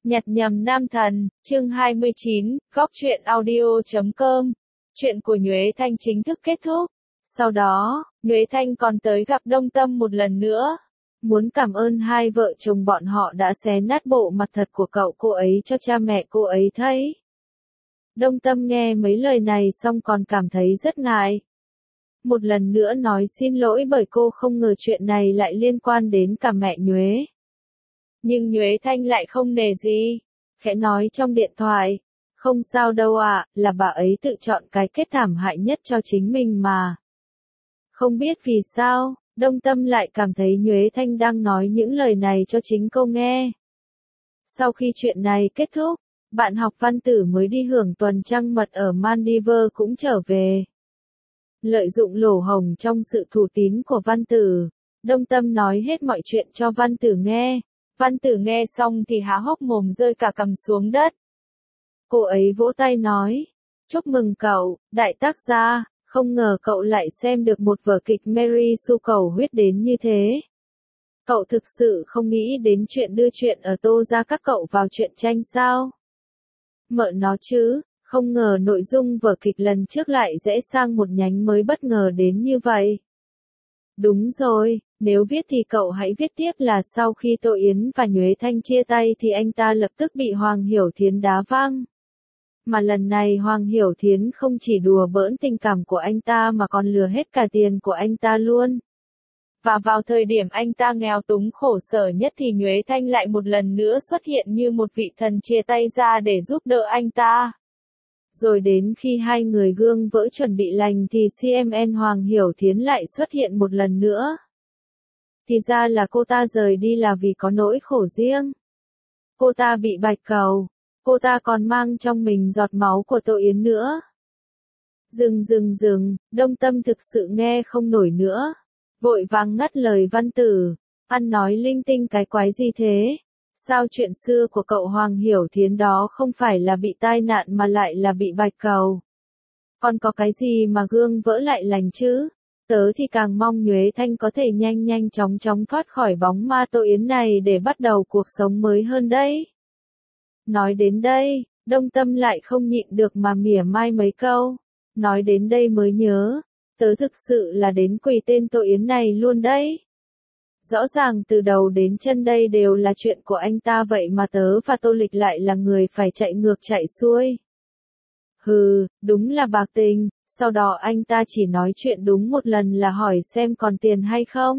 Nhặt nhầm nam thần, chương 29, góc truyện audio.com. Chuyện của Nhuế Thanh chính thức kết thúc. Sau đó, Nhuế Thanh còn tới gặp Đông Tâm một lần nữa. Muốn cảm ơn hai vợ chồng bọn họ đã xé nát bộ mặt thật của cậu cô ấy cho cha mẹ cô ấy thấy. Đông Tâm nghe mấy lời này xong còn cảm thấy rất ngại. Một lần nữa nói xin lỗi bởi cô không ngờ chuyện này lại liên quan đến cả mẹ Nhuế. Nhưng Nhuế Thanh lại không nể gì, khẽ nói trong điện thoại, không sao đâu ạ, là bà ấy tự chọn cái kết thảm hại nhất cho chính mình mà. Không biết vì sao, Đông Tâm lại cảm thấy Nhuế Thanh đang nói những lời này cho chính cô nghe. Sau khi chuyện này kết thúc, bạn học Văn Tử mới đi hưởng tuần trăng mật ở Maldives cũng trở về. Lợi dụng lỗ hổng trong sự thủ tín của Văn Tử, Đông Tâm nói hết mọi chuyện cho Văn Tử nghe. Văn Tử nghe xong thì há hốc mồm rơi cả cằm xuống đất. Cô ấy vỗ tay nói, chúc mừng cậu, đại tác gia, không ngờ cậu lại xem được một vở kịch Mary Sue cầu huyết đến như thế. Cậu thực sự không nghĩ đến chuyện đưa chuyện ở Tô ra các cậu vào truyện tranh sao? Mợ nó chứ, không ngờ nội dung vở kịch lần trước lại rẽ sang một nhánh mới bất ngờ đến như vậy. Đúng rồi, nếu viết thì cậu hãy viết tiếp là sau khi Tô Yến và Nhuế Thanh chia tay thì anh ta lập tức bị Hoàng Hiểu Thiến đá văng. Mà lần này Hoàng Hiểu Thiến không chỉ đùa bỡn tình cảm của anh ta mà còn lừa hết cả tiền của anh ta luôn. Và vào thời điểm anh ta nghèo túng khổ sở nhất thì Nhuế Thanh lại một lần nữa xuất hiện như một vị thần chia tay ra để giúp đỡ anh ta. Rồi đến khi hai người gương vỡ chuẩn bị lành thì CMN Hoàng Hiểu Thiến lại xuất hiện một lần nữa. Thì ra là cô ta rời đi là vì có nỗi khổ riêng. Cô ta bị bạch cầu. Cô ta còn mang trong mình giọt máu của Tô Yến nữa. Dừng, Đông Tâm thực sự nghe không nổi nữa. Vội vàng ngắt lời Văn Tử. Ăn nói linh tinh cái quái gì thế? Sao chuyện xưa của cậu Hoàng Hiểu Thiến đó không phải là bị tai nạn mà lại là bị bạch cầu? Còn có cái gì mà gương vỡ lại lành chứ? Tớ thì càng mong Nhuế Thanh có thể nhanh chóng thoát khỏi bóng ma Tô Yến này để bắt đầu cuộc sống mới hơn đấy. Nói đến đây, Đông Tâm lại không nhịn được mà mỉa mai mấy câu. Nói đến đây mới nhớ, tớ thực sự là đến quỳ tên Tô Yến này luôn đấy. Rõ ràng từ đầu đến chân đây đều là chuyện của anh ta vậy mà tớ và Tô Lịch lại là người phải chạy ngược chạy xuôi. Hừ, đúng là bạc tình, sau đó anh ta chỉ nói chuyện đúng một lần là hỏi xem còn tiền hay không.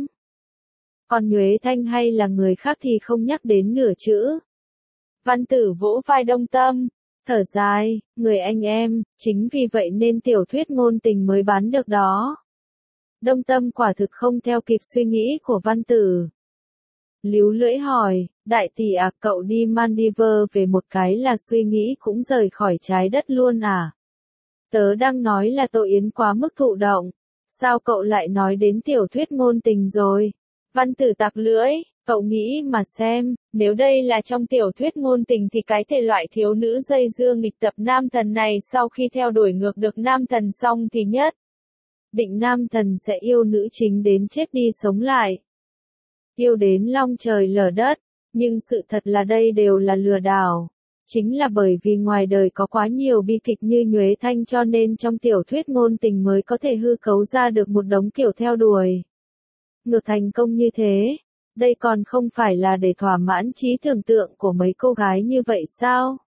Còn Nhuế Thanh hay là người khác thì không nhắc đến nửa chữ. Văn Tử vỗ vai Đông Tâm, thở dài, người anh em, chính vì vậy nên tiểu thuyết ngôn tình mới bán được đó. Đông Tâm quả thực không theo kịp suy nghĩ của Văn Tử. Líu lưỡi hỏi, đại tỷ à, cậu đi Maldives về một cái là suy nghĩ cũng rời khỏi trái đất luôn à? Tớ đang nói là Tô Yến quá mức thụ động. Sao cậu lại nói đến tiểu thuyết ngôn tình rồi? Văn Tử tặc lưỡi, cậu nghĩ mà xem, nếu đây là trong tiểu thuyết ngôn tình thì cái thể loại thiếu nữ dây dưa nghịch tập nam thần này sau khi theo đuổi ngược được nam thần xong thì nhất định nam thần sẽ yêu nữ chính đến chết đi sống lại. Yêu đến long trời lở đất, nhưng sự thật là đây đều là lừa đảo. Chính là bởi vì ngoài đời có quá nhiều bi kịch như Nhuế Thanh cho nên trong tiểu thuyết ngôn tình mới có thể hư cấu ra được một đống kiểu theo đuổi. Ngược thành công như thế, đây còn không phải là để thỏa mãn trí tưởng tượng của mấy cô gái như vậy sao?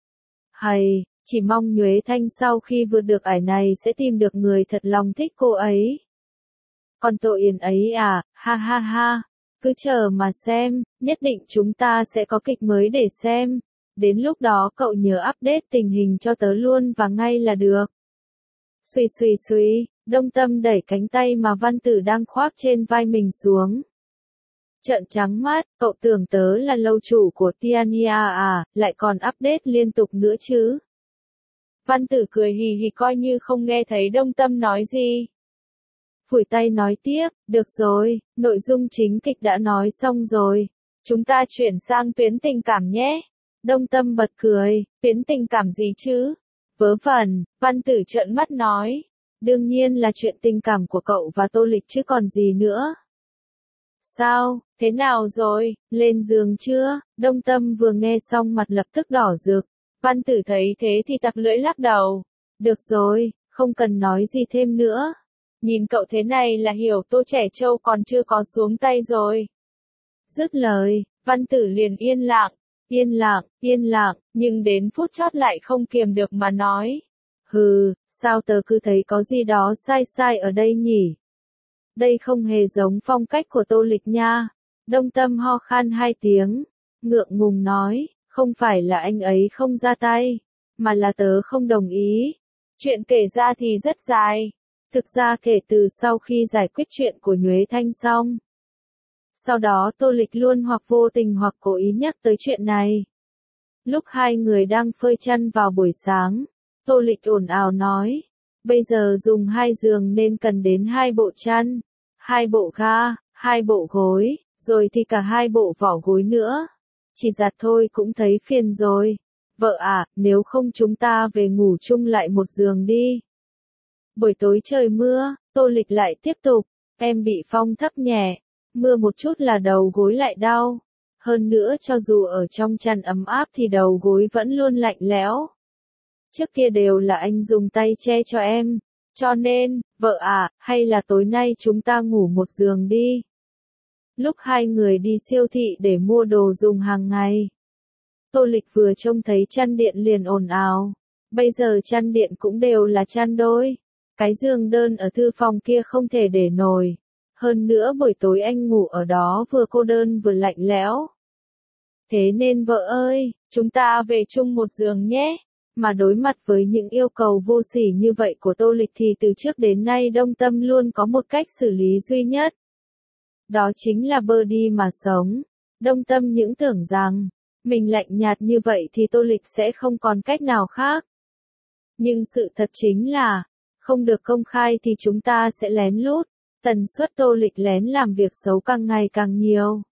Hay, chỉ mong Nhuế Thanh sau khi vượt được ải này sẽ tìm được người thật lòng thích cô ấy. Còn Tô Yến ấy à, ha, cứ chờ mà xem, nhất định chúng ta sẽ có kịch mới để xem. Đến lúc đó cậu nhớ update tình hình cho tớ luôn và ngay là được. Suy, Đông Tâm đẩy cánh tay mà Văn Tử đang khoác trên vai mình xuống. Trợn trắng mắt, cậu tưởng tớ là lâu chủ của Tiania à, lại còn update liên tục nữa chứ. Văn Tử cười hì hì coi như không nghe thấy Đông Tâm nói gì. Phủi tay nói tiếp, được rồi, nội dung chính kịch đã nói xong rồi. Chúng ta chuyển sang tuyến tình cảm nhé. Đông Tâm bật cười, tuyến tình cảm gì chứ? Vớ vẩn, Văn Tử trợn mắt nói. Đương nhiên là chuyện tình cảm của cậu và Tô Lịch chứ còn gì nữa. sao, thế nào rồi, lên giường chưa? Đông Tâm vừa nghe xong mặt lập tức đỏ rực. Văn Tử thấy thế thì tặc lưỡi lắc đầu. Được rồi, không cần nói gì thêm nữa. Nhìn cậu thế này là hiểu Tô Trẻ Trâu còn chưa có xuống tay rồi. Dứt lời, Văn Tử liền yên lặng, nhưng đến phút chót lại không kiềm được mà nói. Hừ, sao tớ cứ thấy có gì đó sai sai ở đây nhỉ? Đây không hề giống phong cách của Tô Lịch nha. Đông Tâm ho khan 2 tiếng, ngượng ngùng nói, không phải là anh ấy không ra tay, mà là tớ không đồng ý. Chuyện kể ra thì rất dài. Thực ra kể từ sau khi giải quyết chuyện của Nhuế Thanh xong, sau đó Tô Lịch luôn hoặc vô tình hoặc cố ý nhắc tới chuyện này. Lúc hai người đang phơi chăn vào buổi sáng, Tô Lịch ồn ào nói, bây giờ dùng 2 giường nên cần đến 2 bộ chăn, 2 bộ ga, 2 bộ gối, rồi thì cả 2 bộ vỏ gối nữa. Chỉ giặt thôi cũng thấy phiền rồi. Vợ à, nếu không chúng ta về ngủ chung lại một giường đi. Buổi tối trời mưa, Tô Lịch lại tiếp tục, em bị phong thấp nhẹ, mưa một chút là đầu gối lại đau. Hơn nữa cho dù ở trong chăn ấm áp thì đầu gối vẫn luôn lạnh lẽo. Trước kia đều là anh dùng tay che cho em, cho nên, vợ à, hay là tối nay chúng ta ngủ một giường đi. Lúc hai người đi siêu thị để mua đồ dùng hàng ngày, Tô Lịch vừa trông thấy chăn điện liền ồn ào. Bây giờ chăn điện cũng đều là chăn đôi. Cái giường đơn ở thư phòng kia không thể để nổi. Hơn nữa buổi tối anh ngủ ở đó vừa cô đơn vừa lạnh lẽo. Thế nên vợ ơi, chúng ta về chung một giường nhé. Mà đối mặt với những yêu cầu vô sỉ như vậy của Tô Lịch thì từ trước đến nay Đông Tâm luôn có một cách xử lý duy nhất. Đó chính là bơ đi mà sống. Đông Tâm những tưởng rằng, mình lạnh nhạt như vậy thì Tô Lịch sẽ không còn cách nào khác. Nhưng sự thật chính là, không được công khai thì chúng ta sẽ lén lút. Tần suất Tô Lịch lén làm việc xấu càng ngày càng nhiều.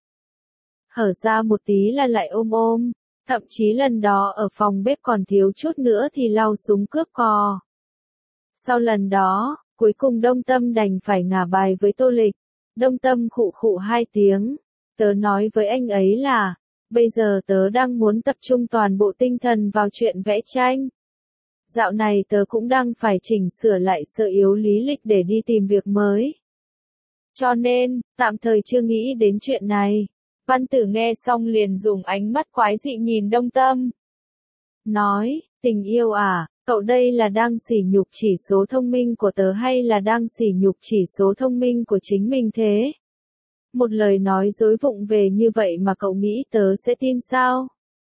Hở ra một tí là lại ôm. Thậm chí lần đó ở phòng bếp còn thiếu chút nữa thì lau súng cướp cò. Sau lần đó, cuối cùng Đông Tâm đành phải ngả bài với Tô Lịch. Đông Tâm khụ khụ 2 tiếng. Tớ nói với anh ấy là, bây giờ tớ đang muốn tập trung toàn bộ tinh thần vào chuyện vẽ tranh. Dạo này tớ cũng đang phải chỉnh sửa lại sơ yếu lý lịch để đi tìm việc mới. Cho nên, tạm thời chưa nghĩ đến chuyện này. Văn Tử nghe xong liền dùng ánh mắt quái dị nhìn Đông Tâm. Nói, tình yêu à, cậu đây là đang sỉ nhục chỉ số thông minh của tớ hay là đang sỉ nhục chỉ số thông minh của chính mình thế? Một lời nói dối vụng về như vậy mà cậu nghĩ tớ sẽ tin sao?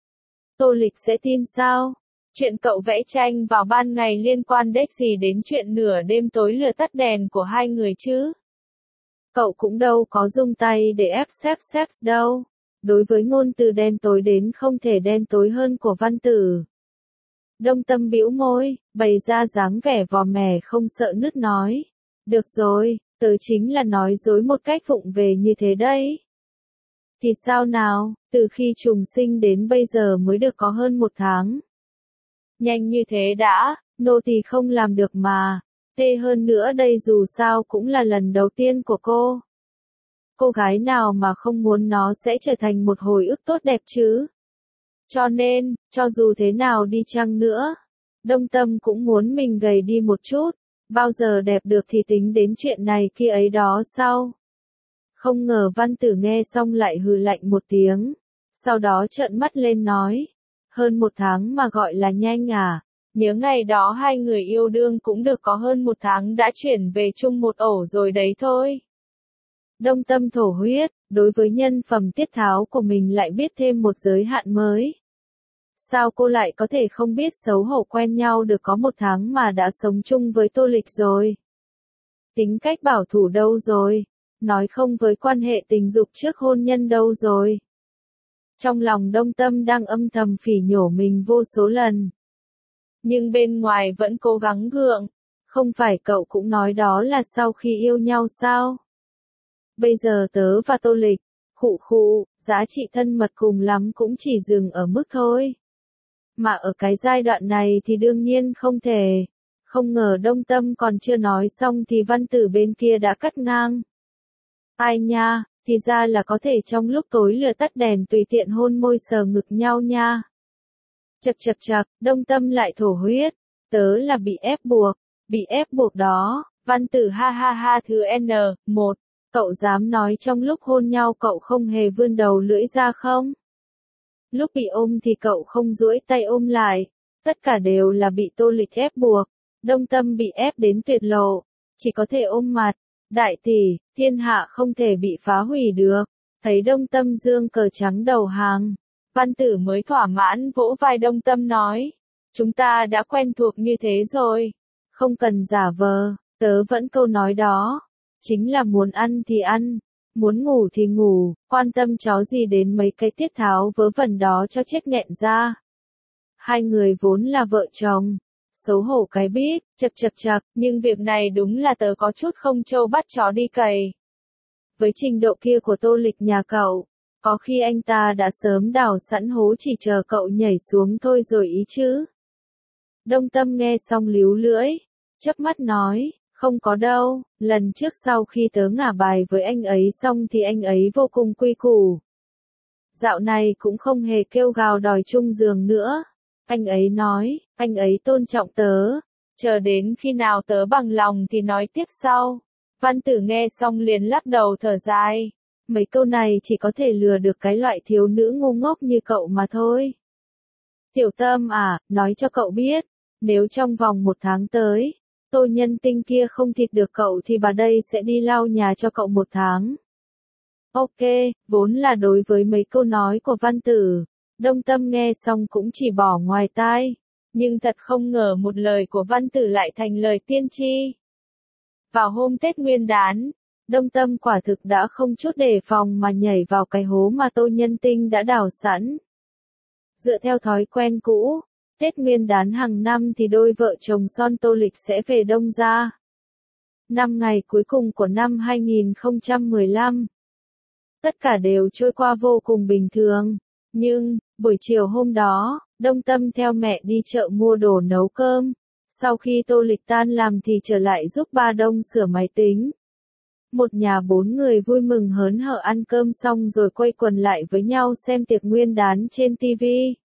Tô Lịch sẽ tin sao? Chuyện cậu vẽ tranh vào ban ngày liên quan đếch gì đến chuyện nửa đêm tối lửa tắt đèn của hai người chứ? Cậu cũng đâu có dùng tay để ép xếp đâu. Đối với ngôn từ đen tối đến không thể đen tối hơn của Văn Tử. Đông Tâm bĩu môi, bày ra dáng vẻ vò mẻ không sợ nứt nói. Được rồi, tớ chính là nói dối một cách vụng về như thế đấy. Thì sao nào, từ khi trùng sinh đến bây giờ mới được có hơn 1 tháng. Nhanh như thế đã, nô tỳ không làm được mà. Tê hơn nữa đây dù sao cũng là lần đầu tiên của cô. Cô gái nào mà không muốn nó sẽ trở thành một hồi ức tốt đẹp chứ. Cho nên, cho dù thế nào đi chăng nữa, Đông Tâm cũng muốn mình gầy đi một chút. Bao giờ đẹp được thì tính đến chuyện này kia ấy đó sau. Không ngờ Văn Tử nghe xong lại hừ lạnh một tiếng. Sau đó trợn mắt lên nói. Hơn 1 tháng mà gọi là nhanh à? Nhớ ngày đó hai người yêu đương cũng được có hơn 1 tháng đã chuyển về chung một ổ rồi đấy thôi. Đông Tâm thổ huyết, đối với nhân phẩm tiết tháo của mình lại biết thêm một giới hạn mới. Sao cô lại có thể không biết xấu hổ quen nhau được có 1 tháng mà đã sống chung với Tô Lịch rồi? Tính cách bảo thủ đâu rồi? Nói không với quan hệ tình dục trước hôn nhân đâu rồi? Trong lòng Đông Tâm đang âm thầm phỉ nhổ mình vô số lần. Nhưng bên ngoài vẫn cố gắng gượng. Không phải cậu cũng nói đó là sau khi yêu nhau sao? Bây giờ tớ và Tô Lịch, khụ, giá trị thân mật cùng lắm cũng chỉ dừng ở mức thôi. Mà ở cái giai đoạn này thì đương nhiên không thể. Không ngờ Đông Tâm còn chưa nói xong thì Văn Tử bên kia đã cắt ngang. Ai nha, thì ra là có thể trong lúc tối lửa tắt đèn tùy tiện hôn môi sờ ngực nhau nha. Chậc chậc chậc, Đông Tâm lại thổ huyết, tớ là bị ép buộc đó, Văn Tử ha ha ha thứ N1, cậu dám nói trong lúc hôn nhau cậu không hề vươn đầu lưỡi ra không? Lúc bị ôm thì cậu không duỗi tay ôm lại, tất cả đều là bị Tô Lịch ép buộc, Đông Tâm bị ép đến tuyệt lộ, chỉ có thể ôm mặt, đại tỷ, thiên hạ không thể bị phá hủy được, thấy Đông Tâm dương cờ trắng đầu hàng. Văn Tử mới thỏa mãn vỗ vai Đông Tâm nói, chúng ta đã quen thuộc như thế rồi, không cần giả vờ, tớ vẫn câu nói đó, chính là muốn ăn thì ăn, muốn ngủ thì ngủ, quan tâm chó gì đến mấy cái tiết tháo vớ vẩn đó cho chết nghẹn ra. Hai người vốn là vợ chồng, xấu hổ cái biết, chậc chậc chậc, nhưng việc này đúng là tớ có chút không trâu bắt chó đi cày. Với trình độ kia của Tô Lịch nhà cậu, có khi anh ta đã sớm đào sẵn hố chỉ chờ cậu nhảy xuống thôi rồi ý chứ. Đông Tâm nghe xong líu lưỡi, chớp mắt nói, không có đâu, lần trước sau khi tớ ngả bài với anh ấy xong thì anh ấy vô cùng quy củ. Dạo này cũng không hề kêu gào đòi chung giường nữa. Anh ấy nói, anh ấy tôn trọng tớ, chờ đến khi nào tớ bằng lòng thì nói tiếp sau. Văn Tử nghe xong liền lắc đầu thở dài. Mấy câu này chỉ có thể lừa được cái loại thiếu nữ ngu ngốc như cậu mà thôi. Tiểu Tâm à, nói cho cậu biết, nếu trong vòng 1 tháng tới, Tô Nhân Tinh kia không thịt được cậu thì bà đây sẽ đi lau nhà cho cậu 1 tháng. Ok, vốn là đối với mấy câu nói của Văn Tử, Đông Tâm nghe xong cũng chỉ bỏ ngoài tai, nhưng thật không ngờ một lời của Văn Tử lại thành lời tiên tri. Vào hôm Tết Nguyên Đán, Đông Tâm quả thực đã không chút đề phòng mà nhảy vào cái hố mà Tô Nhân Tinh đã đào sẵn. Dựa theo thói quen cũ, Tết Nguyên Đán hàng năm thì đôi vợ chồng son Tô Lịch sẽ về Đông gia. 5 ngày cuối cùng của năm 2015. Tất cả đều trôi qua vô cùng bình thường, nhưng, buổi chiều hôm đó, Đông Tâm theo mẹ đi chợ mua đồ nấu cơm, sau khi Tô Lịch tan làm thì trở lại giúp ba Đông sửa máy tính. Một nhà 4 người vui mừng hớn hở ăn cơm xong rồi quây quần lại với nhau xem tiệc Nguyên Đán trên TV.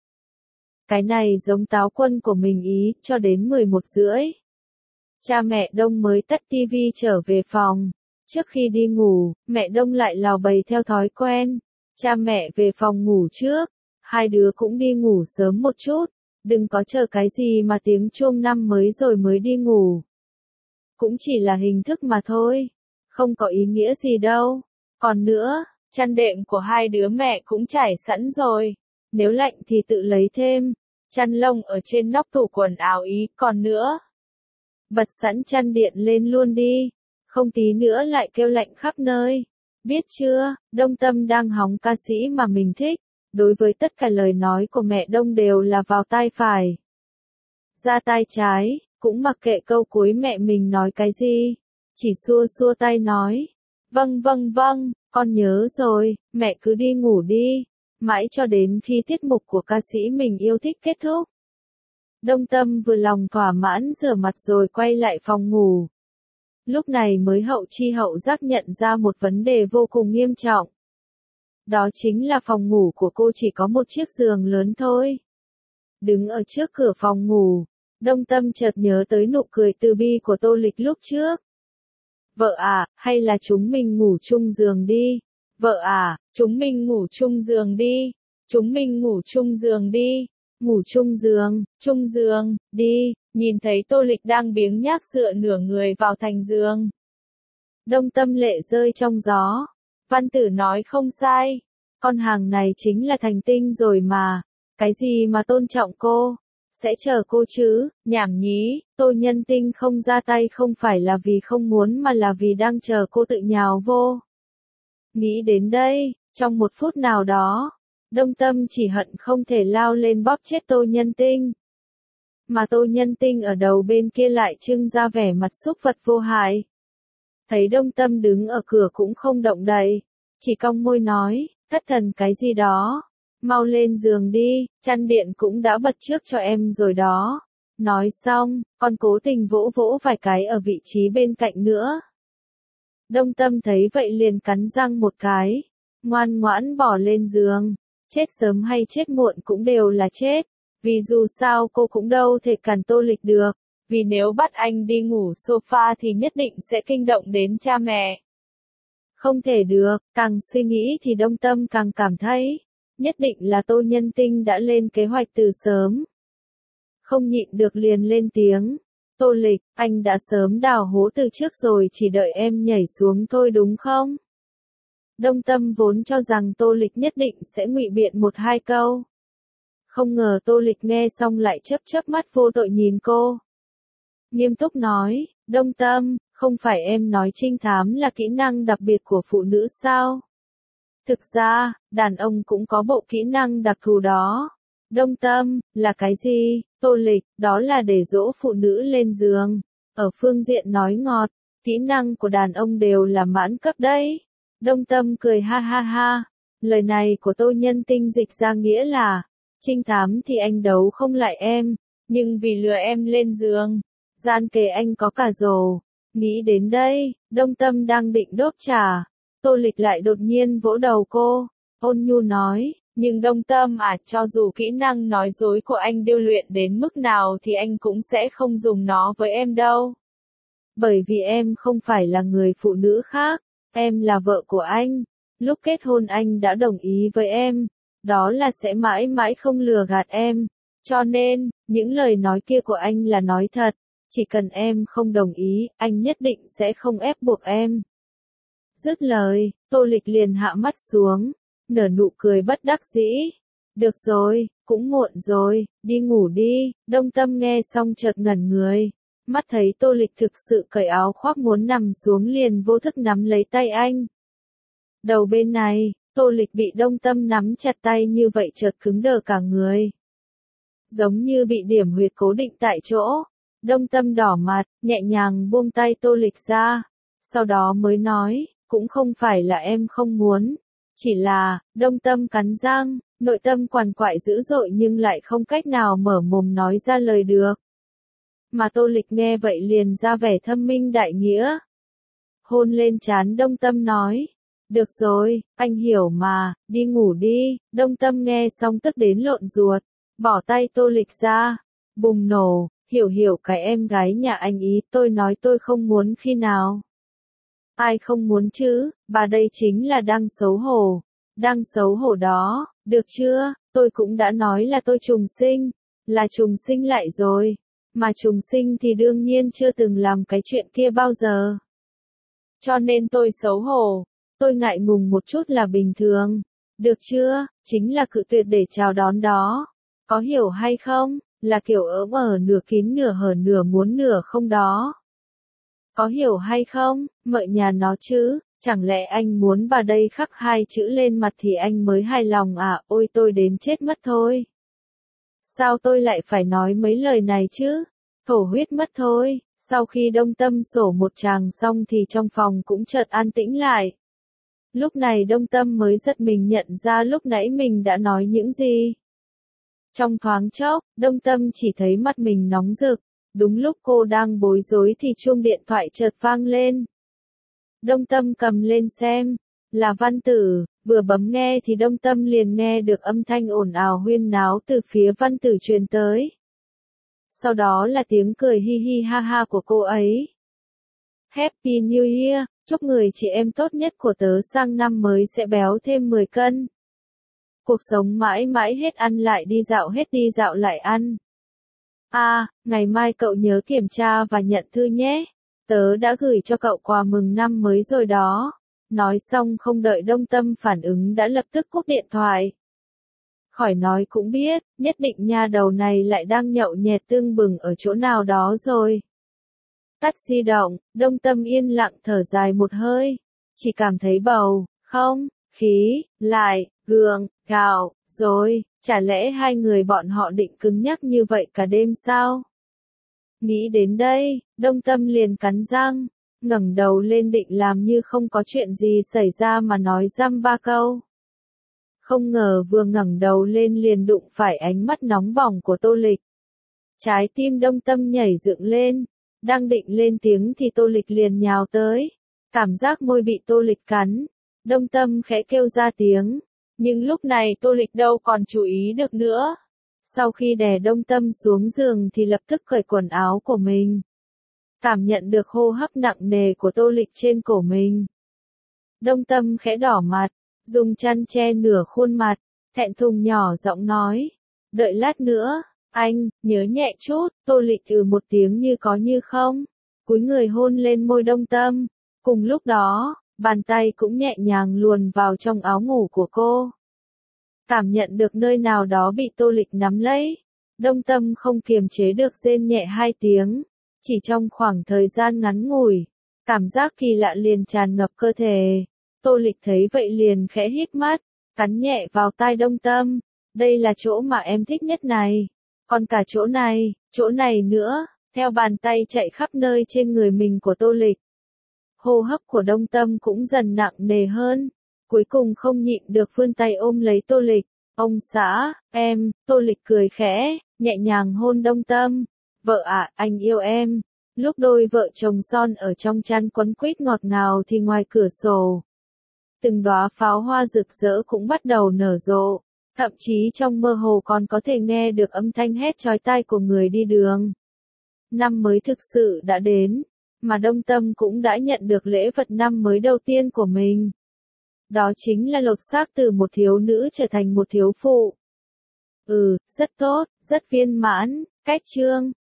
Cái này giống táo quân của mình ý, cho đến 11:30. Cha mẹ Đông mới tắt TV trở về phòng. Trước khi đi ngủ, mẹ Đông lại lào bày theo thói quen. Cha mẹ về phòng ngủ trước, hai đứa cũng đi ngủ sớm một chút, đừng có chờ cái gì mà tiếng chuông năm mới rồi mới đi ngủ. Cũng chỉ là hình thức mà thôi, không có ý nghĩa gì đâu. Còn nữa, chăn đệm của hai đứa mẹ cũng trải sẵn rồi, nếu lạnh thì tự lấy thêm, chăn lông ở trên nóc tủ quần áo ý, còn nữa. Bật sẵn chăn điện lên luôn đi, không tí nữa lại kêu lạnh khắp nơi. Biết chưa, Đông Tâm đang hóng ca sĩ mà mình thích, đối với tất cả lời nói của mẹ Đông đều là vào tai phải. Ra tai trái, cũng mặc kệ câu cuối mẹ mình nói cái gì, chỉ xua xua tay nói, vâng vâng vâng, con nhớ rồi, mẹ cứ đi ngủ đi, mãi cho đến khi tiết mục của ca sĩ mình yêu thích kết thúc. Đông Tâm vừa lòng thỏa mãn rửa mặt rồi quay lại phòng ngủ. Lúc này mới hậu chi hậu giác nhận ra một vấn đề vô cùng nghiêm trọng. Đó chính là phòng ngủ của cô chỉ có một chiếc giường lớn thôi. Đứng ở trước cửa phòng ngủ, Đông Tâm chợt nhớ tới nụ cười từ bi của Tô Lịch lúc trước. Vợ à, hay là chúng mình ngủ chung giường đi. Vợ à, chúng mình ngủ chung giường đi. Chúng mình ngủ chung giường đi. Ngủ chung giường, đi, nhìn thấy Tô Lịch đang biếng nhác dựa nửa người vào thành giường. Đông Tâm lệ rơi trong gió. Văn Tử nói không sai, con hàng này chính là thành tinh rồi mà, cái gì mà tôn trọng cô, sẽ chờ cô chứ, nhảm nhí, Tô Nhân Tinh không ra tay không phải là vì không muốn mà là vì đang chờ cô tự nhào vô. Nghĩ đến đây, trong một phút nào đó, Đông Tâm chỉ hận không thể lao lên bóp chết Tô Nhân Tinh. Mà Tô Nhân Tinh ở đầu bên kia lại trưng ra vẻ mặt súc vật vô hại. Thấy Đông Tâm đứng ở cửa cũng không động đậy, chỉ cong môi nói, thất thần cái gì đó, mau lên giường đi, chăn điện cũng đã bật trước cho em rồi đó. Nói xong, còn cố tình vỗ vỗ vài cái ở vị trí bên cạnh nữa. Đông Tâm thấy vậy liền cắn răng một cái, ngoan ngoãn bỏ lên giường. Chết sớm hay chết muộn cũng đều là chết, vì dù sao cô cũng đâu thể cản Tô Lịch được, vì nếu bắt anh đi ngủ sofa thì nhất định sẽ kinh động đến cha mẹ. Không thể được, càng suy nghĩ thì Đông Tâm càng cảm thấy, nhất định là Tô Nhân Tinh đã lên kế hoạch từ sớm. Không nhịn được liền lên tiếng, Tô Lịch, anh đã sớm đào hố từ trước rồi, chỉ đợi em nhảy xuống thôi đúng không? Đông Tâm vốn cho rằng Tô Lịch nhất định sẽ ngụy biện một hai câu. Không ngờ Tô Lịch nghe xong lại chớp chớp mắt vô tội nhìn cô. Nghiêm túc nói, Đông Tâm, không phải em nói trinh thám là kỹ năng đặc biệt của phụ nữ sao? Thực ra, đàn ông cũng có bộ kỹ năng đặc thù đó. Đông Tâm, là cái gì? Tô Lịch, đó là để dỗ phụ nữ lên giường. Ở phương diện nói ngọt, kỹ năng của đàn ông đều là mãn cấp đấy. Đông Tâm cười ha ha ha. Lời này của Tô Nhân Tinh dịch ra nghĩa là, trinh thám thì anh đấu không lại em, nhưng vì lừa em lên giường, gian kề anh có cả rồ. Nghĩ đến đây, Đông Tâm đang định đốt trà, Tô Lịch lại đột nhiên vỗ đầu cô, ôn nhu nói, nhưng Đông Tâm à, cho dù kỹ năng nói dối của anh điêu luyện đến mức nào thì anh cũng sẽ không dùng nó với em đâu. Bởi vì em không phải là người phụ nữ khác, em là vợ của anh. Lúc kết hôn anh đã đồng ý với em, đó là sẽ mãi mãi không lừa gạt em. Cho nên, những lời nói kia của anh là nói thật. Chỉ cần em không đồng ý, anh nhất định sẽ không ép buộc em. Dứt lời, Tô Lịch liền hạ mắt xuống, nở nụ cười bất đắc dĩ. Được rồi, cũng muộn rồi, đi ngủ đi. Đông Tâm nghe xong chợt ngẩn người. Mắt thấy Tô Lịch thực sự cởi áo khoác muốn nằm xuống liền vô thức nắm lấy tay anh. Đầu bên này, Tô Lịch bị Đông Tâm nắm chặt tay như vậy chợt cứng đờ cả người. Giống như bị điểm huyệt cố định tại chỗ. Đông Tâm đỏ mặt, nhẹ nhàng buông tay Tô Lịch ra. Sau đó mới nói, cũng không phải là em không muốn. Chỉ là, Đông Tâm cắn răng, nội tâm quằn quại dữ dội nhưng lại không cách nào mở mồm nói ra lời được. Mà Tô Lịch nghe vậy liền ra vẻ thâm minh đại nghĩa. Hôn lên trán Đông Tâm nói. Được rồi, anh hiểu mà, đi ngủ đi. Đông Tâm nghe xong tức đến lộn ruột, bỏ tay Tô Lịch ra, bùng nổ, hiểu cái em gái nhà anh ý, tôi nói tôi không muốn khi nào. Ai không muốn chứ, bà đây chính là đang xấu hổ. Đang xấu hổ đó, được chưa, tôi cũng đã nói là tôi trùng sinh, là trùng sinh lại rồi. Mà trùng sinh thì đương nhiên chưa từng làm cái chuyện kia bao giờ. Cho nên tôi xấu hổ. Tôi ngại ngùng một chút là bình thường. Được chưa, chính là cự tuyệt để chào đón đó. Có hiểu hay không, là kiểu ỡm ở nửa kín nửa hở nửa muốn nửa không đó. Có hiểu hay không, mợ nhà nó chứ, chẳng lẽ anh muốn bà đây khắc hai chữ lên mặt thì anh mới hài lòng à, ôi tôi đến chết mất thôi. Sao tôi lại phải nói mấy lời này chứ, thổ huyết mất thôi. Sau khi Đông Tâm sổ một tràng xong thì trong phòng cũng chợt an tĩnh lại. Lúc này Đông Tâm mới giật mình nhận ra lúc nãy mình đã nói những gì. Trong thoáng chốc, Đông Tâm chỉ thấy mắt mình nóng rực. Đúng lúc cô đang bối rối thì chuông điện thoại chợt vang lên. Đông Tâm cầm lên xem, là Văn Tử, vừa bấm nghe thì Đông Tâm liền nghe được âm thanh ồn ào huyên náo từ phía Văn Tử truyền tới. Sau đó là tiếng cười hi hi ha ha của cô ấy. Happy New Year, chúc người chị em tốt nhất của tớ sang năm mới sẽ béo thêm 10 cân. Cuộc sống mãi mãi hết ăn lại đi dạo hết đi dạo lại ăn. À, ngày mai cậu nhớ kiểm tra và nhận thư nhé. Tớ đã gửi cho cậu quà mừng năm mới rồi đó. Nói xong không đợi Đông Tâm phản ứng đã lập tức cúp điện thoại. Khỏi nói cũng biết, nhất định nha đầu này lại đang nhậu nhẹt tương bừng ở chỗ nào đó rồi. Tắt di động, Đông Tâm yên lặng thở dài một hơi. Chỉ cảm thấy bầu, không, khí, lại, gượng, gạo, rồi, chả lẽ hai người bọn họ định cứng nhắc như vậy cả đêm sao? Nghĩ đến đây, Đông Tâm liền cắn răng, ngẩng đầu lên định làm như không có chuyện gì xảy ra mà nói dăm ba câu. Không ngờ vừa ngẩng đầu lên liền đụng phải ánh mắt nóng bỏng của Tô Lịch. Trái tim Đông Tâm nhảy dựng lên, đang định lên tiếng thì Tô Lịch liền nhào tới, Cảm giác môi bị Tô Lịch cắn, Đông Tâm khẽ kêu ra tiếng, nhưng lúc này Tô Lịch đâu còn chú ý được nữa. Sau khi đè Đông Tâm xuống giường thì lập tức cởi quần áo của mình. Cảm nhận được hô hấp nặng nề của Tô Lịch trên cổ mình. Đông Tâm khẽ đỏ mặt, dùng chăn che nửa khuôn mặt, thẹn thùng nhỏ giọng nói, đợi lát nữa, anh, nhớ nhẹ chút. Tô Lịch một tiếng như có như không, cúi người hôn lên môi Đông Tâm. Cùng lúc đó, bàn tay cũng nhẹ nhàng luồn vào trong áo ngủ của cô. Cảm nhận được nơi nào đó bị Tô Lịch nắm lấy, Đông Tâm không kiềm chế được rên nhẹ 2 tiếng. Chỉ trong khoảng thời gian ngắn ngủi, cảm giác kỳ lạ liền tràn ngập cơ thể. Tô Lịch thấy vậy liền khẽ híp mắt, cắn nhẹ vào tai Đông Tâm. Đây là chỗ mà em thích nhất này. Còn cả chỗ này nữa, theo bàn tay chạy khắp nơi trên người mình của Tô Lịch. Hô hấp của Đông Tâm cũng dần nặng nề hơn. Cuối cùng không nhịn được vươn tay ôm lấy Tô Lịch. Ông xã, em. Tô Lịch cười khẽ, nhẹ nhàng hôn Đông Tâm. Vợ ạ, anh yêu em. Lúc đôi vợ chồng son ở trong chăn quấn quýt ngọt ngào thì ngoài cửa sổ, từng đóa pháo hoa rực rỡ cũng bắt đầu nở rộ. Thậm chí trong mơ hồ còn có thể nghe được âm thanh hét chói tai của người đi đường. Năm mới thực sự đã đến, mà Đông Tâm cũng đã nhận được lễ vật năm mới đầu tiên của mình. Đó chính là lột xác từ một thiếu nữ trở thành một thiếu phụ. Rất tốt, rất viên mãn. Cách chương